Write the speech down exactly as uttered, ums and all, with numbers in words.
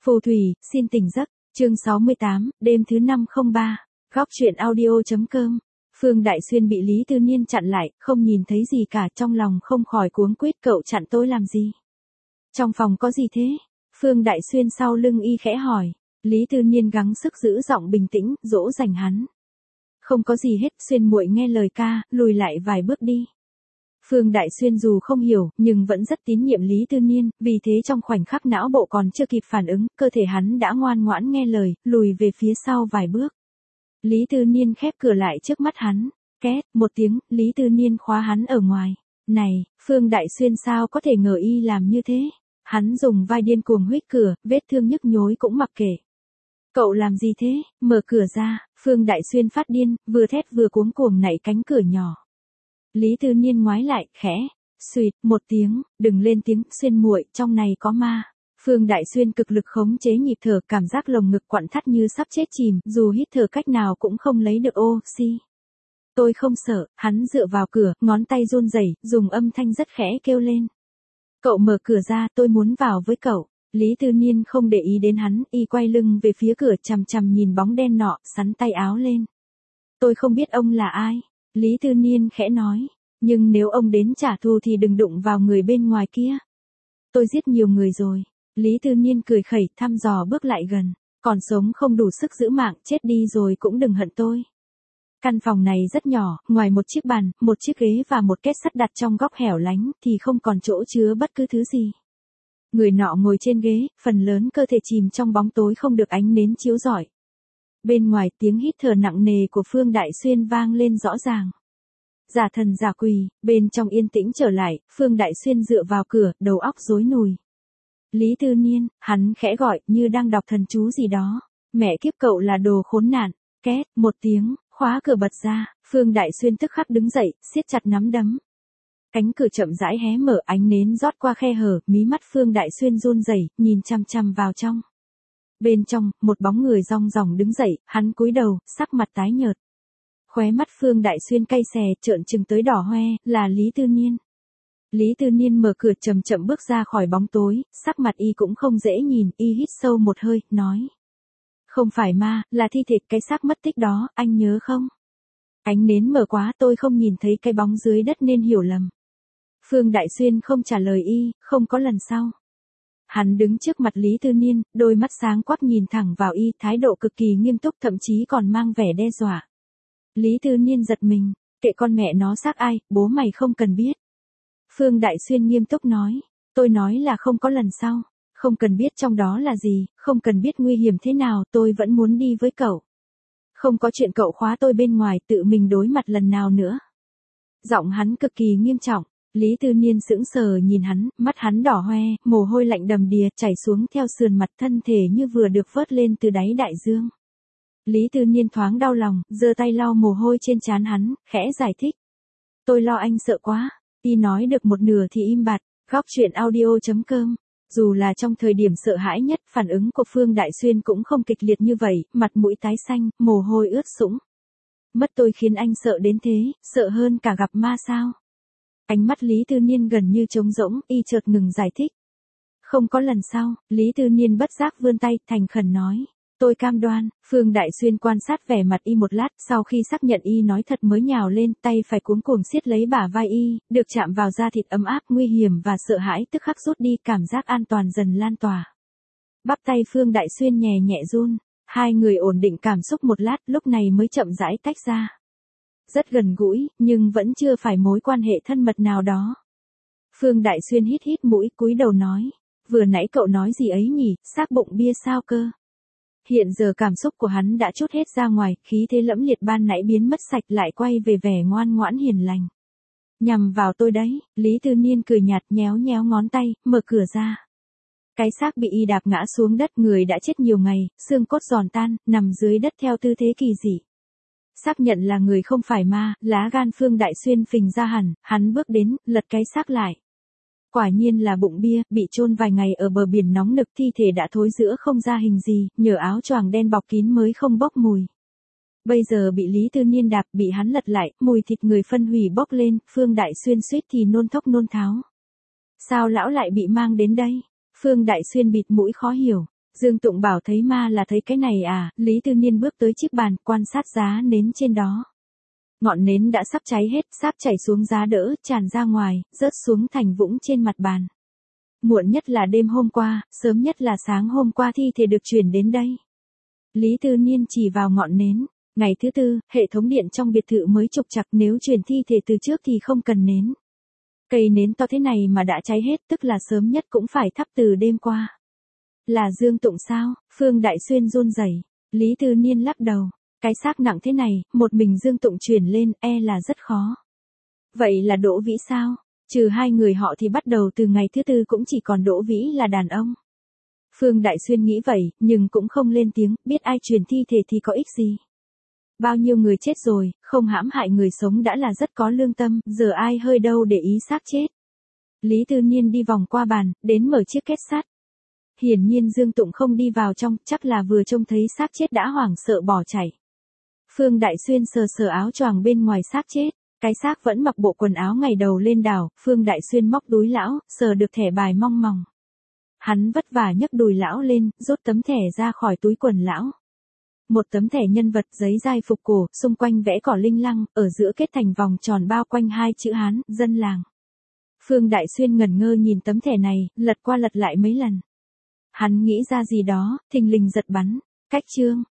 Phù thủy, xin tỉnh giấc, chương sáu mươi tám, đêm thứ năm không ba, góc truyện audio.com. Phương Đại Xuyên bị Lý Tư Niên chặn lại, không nhìn thấy gì cả, trong lòng không khỏi cuống quýt, cậu chặn tôi làm gì? Trong phòng có gì thế? Phương Đại Xuyên sau lưng y khẽ hỏi. Lý Tư Niên gắng sức giữ giọng bình tĩnh, dỗ dành hắn. Không có gì hết, Xuyên muội nghe lời ca, lùi lại vài bước đi. Phương Đại Xuyên dù không hiểu, nhưng vẫn rất tín nhiệm Lý Tư Niên, vì thế trong khoảnh khắc não bộ còn chưa kịp phản ứng, cơ thể hắn đã ngoan ngoãn nghe lời, lùi về phía sau vài bước. Lý Tư Niên khép cửa lại trước mắt hắn, két, một tiếng, Lý Tư Niên khóa hắn ở ngoài. Này, Phương Đại Xuyên sao có thể ngờ y làm như thế? Hắn dùng vai điên cuồng huých cửa, vết thương nhức nhối cũng mặc kệ. Cậu làm gì thế? Mở cửa ra, Phương Đại Xuyên phát điên, vừa thét vừa cuống cuồng nảy cánh cửa nhỏ. Lý Tư Niên ngoái lại, khẽ, suýt, một tiếng, đừng lên tiếng, Xuyên muội, trong này có ma. Phương Đại Xuyên cực lực khống chế nhịp thở, cảm giác lồng ngực quặn thắt như sắp chết chìm, dù hít thở cách nào cũng không lấy được oxy. Tôi không sợ, hắn dựa vào cửa, ngón tay run rẩy, dùng âm thanh rất khẽ kêu lên. Cậu mở cửa ra, tôi muốn vào với cậu. Lý Tư Niên không để ý đến hắn, y quay lưng về phía cửa, chằm chằm nhìn bóng đen nọ, sắn tay áo lên. Tôi không biết ông là ai. Lý Tư Niên khẽ nói, nhưng nếu ông đến trả thù thì đừng đụng vào người bên ngoài kia. Tôi giết nhiều người rồi. Lý Tư Niên cười khẩy, thăm dò bước lại gần, còn sống không đủ sức giữ mạng, chết đi rồi cũng đừng hận tôi. Căn phòng này rất nhỏ, ngoài một chiếc bàn, một chiếc ghế và một két sắt đặt trong góc hẻo lánh, thì không còn chỗ chứa bất cứ thứ gì. Người nọ ngồi trên ghế, phần lớn cơ thể chìm trong bóng tối không được ánh nến chiếu rọi. Bên ngoài tiếng hít thở nặng nề của Phương Đại Xuyên vang lên rõ ràng. Giả thần giả quỷ, bên trong yên tĩnh trở lại, Phương Đại Xuyên dựa vào cửa, đầu óc rối nùi. Lý Tư Niên, hắn khẽ gọi, như đang đọc thần chú gì đó. Mẹ kiếp, cậu là đồ khốn nạn. Két, một tiếng, khóa cửa bật ra, Phương Đại Xuyên tức khắc đứng dậy, siết chặt nắm đấm. Cánh cửa chậm rãi hé mở, ánh nến rót qua khe hở, mí mắt Phương Đại Xuyên run rẩy, nhìn chằm chằm vào trong. Bên trong, một bóng người rong ròng đứng dậy, hắn cúi đầu, sắc mặt tái nhợt. Khóe mắt Phương Đại Xuyên cay xè, trợn trừng tới đỏ hoe, là Lý Tư Niên. Lý Tư Niên mở cửa chậm chậm bước ra khỏi bóng tối, sắc mặt y cũng không dễ nhìn, y hít sâu một hơi, nói. Không phải ma, là thi thể, cái xác mất tích đó, anh nhớ không? Ánh nến mờ quá, tôi không nhìn thấy cái bóng dưới đất nên hiểu lầm. Phương Đại Xuyên không trả lời y, không có lần sau. Hắn đứng trước mặt Lý Tư Niên, đôi mắt sáng quắc nhìn thẳng vào y, thái độ cực kỳ nghiêm túc, thậm chí còn mang vẻ đe dọa. Lý Tư Niên giật mình, kệ con mẹ nó xác ai, bố mày không cần biết. Phương Đại Xuyên nghiêm túc nói, tôi nói là không có lần sau, không cần biết trong đó là gì, không cần biết nguy hiểm thế nào, tôi vẫn muốn đi với cậu. Không có chuyện cậu khóa tôi bên ngoài, tự mình đối mặt lần nào nữa. Giọng hắn cực kỳ nghiêm trọng. Lý Tư Niên sững sờ nhìn hắn, mắt hắn đỏ hoe, mồ hôi lạnh đầm đìa chảy xuống theo sườn mặt, thân thể như vừa được vớt lên từ đáy đại dương. Lý Tư Niên thoáng đau lòng, giơ tay lau mồ hôi trên trán hắn, khẽ giải thích. Tôi lo anh sợ quá. Y nói được một nửa thì im bặt. Góc truyện audio.com. Dù là trong thời điểm sợ hãi nhất, phản ứng của Phương Đại Xuyên cũng không kịch liệt như vậy, mặt mũi tái xanh, mồ hôi ướt sũng. Mất tôi khiến anh sợ đến thế, sợ hơn cả gặp ma sao? Ánh mắt Lý Tư Niên gần như trống rỗng, y chợt ngừng giải thích. Không có lần sau, Lý Tư Niên bất giác vươn tay, thành khẩn nói. Tôi cam đoan. Phương Đại Xuyên quan sát vẻ mặt y một lát, sau khi xác nhận y nói thật mới nhào lên, tay phải cuống cuồng siết lấy bả vai y, được chạm vào da thịt ấm áp, nguy hiểm và sợ hãi tức khắc rút đi, cảm giác an toàn dần lan tỏa. Bắp tay Phương Đại Xuyên nhẹ nhẹ run, hai người ổn định cảm xúc một lát, lúc này mới chậm rãi tách ra. Rất gần gũi, nhưng vẫn chưa phải mối quan hệ thân mật nào đó. Phương Đại Xuyên hít hít mũi, cúi đầu nói, vừa nãy cậu nói gì ấy nhỉ, xác bụng bia sao cơ? Hiện giờ cảm xúc của hắn đã trút hết ra ngoài, khí thế lẫm liệt ban nãy biến mất sạch, lại quay về vẻ ngoan ngoãn hiền lành. Nhằm vào tôi đấy, Lý Tư Niên cười nhạt, nhéo nhéo ngón tay, mở cửa ra. Cái xác bị y đạp ngã xuống đất, người đã chết nhiều ngày, xương cốt giòn tan, nằm dưới đất theo tư thế kỳ dị. Xác nhận là người không phải ma, lá gan Phương Đại Xuyên phình ra hẳn, hắn bước đến, lật cái xác lại. Quả nhiên là bụng bia, bị chôn vài ngày ở bờ biển nóng nực, thi thể đã thối rữa không ra hình gì, nhờ áo choàng đen bọc kín mới không bốc mùi. Bây giờ bị Lý Tư Niên đạp, bị hắn lật lại, mùi thịt người phân hủy bốc lên, Phương Đại Xuyên suýt thì nôn thốc nôn tháo. Sao lão lại bị mang đến đây? Phương Đại Xuyên bịt mũi khó hiểu. Dương Tụng bảo thấy ma là thấy cái này à, Lý Tư Niên bước tới chiếc bàn, quan sát giá nến trên đó. Ngọn nến đã sắp cháy hết, sáp chảy xuống giá đỡ, tràn ra ngoài, rớt xuống thành vũng trên mặt bàn. Muộn nhất là đêm hôm qua, sớm nhất là sáng hôm qua thi thể được chuyển đến đây. Lý Tư Niên chỉ vào ngọn nến. Ngày thứ tư, hệ thống điện trong biệt thự mới trục trặc, nếu chuyển thi thể từ trước thì không cần nến. Cây nến to thế này mà đã cháy hết, tức là sớm nhất cũng phải thắp từ đêm qua. Là Dương Tụng sao? Phương Đại Xuyên run rẩy. Lý Tư Niên lắc đầu. Cái xác nặng thế này, một mình Dương Tụng chuyển lên, e là rất khó. Vậy là Đỗ Vĩ sao? Trừ hai người họ thì bắt đầu từ ngày thứ tư cũng chỉ còn Đỗ Vĩ là đàn ông. Phương Đại Xuyên nghĩ vậy, nhưng cũng không lên tiếng, biết ai chuyển thi thể thì có ích gì. Bao nhiêu người chết rồi, không hãm hại người sống đã là rất có lương tâm, giờ ai hơi đâu để ý xác chết. Lý Tư Niên đi vòng qua bàn, đến mở chiếc két sắt. Hiển nhiên Dương Tụng không đi vào trong, chắc là vừa trông thấy xác chết đã hoảng sợ bỏ chạy. Phương Đại Xuyên sờ sờ áo choàng bên ngoài xác chết, cái xác vẫn mặc bộ quần áo ngày đầu lên đảo, Phương Đại Xuyên móc túi lão, sờ được thẻ bài mong mòng. Hắn vất vả nhấc đùi lão lên, rút tấm thẻ ra khỏi túi quần lão. Một tấm thẻ nhân vật giấy dai phục cổ, xung quanh vẽ cỏ linh lăng, ở giữa kết thành vòng tròn bao quanh hai chữ Hán, dân làng. Phương Đại Xuyên ngẩn ngơ nhìn tấm thẻ này, lật qua lật lại mấy lần. Hắn nghĩ ra gì đó, thình lình giật bắn, cách chương.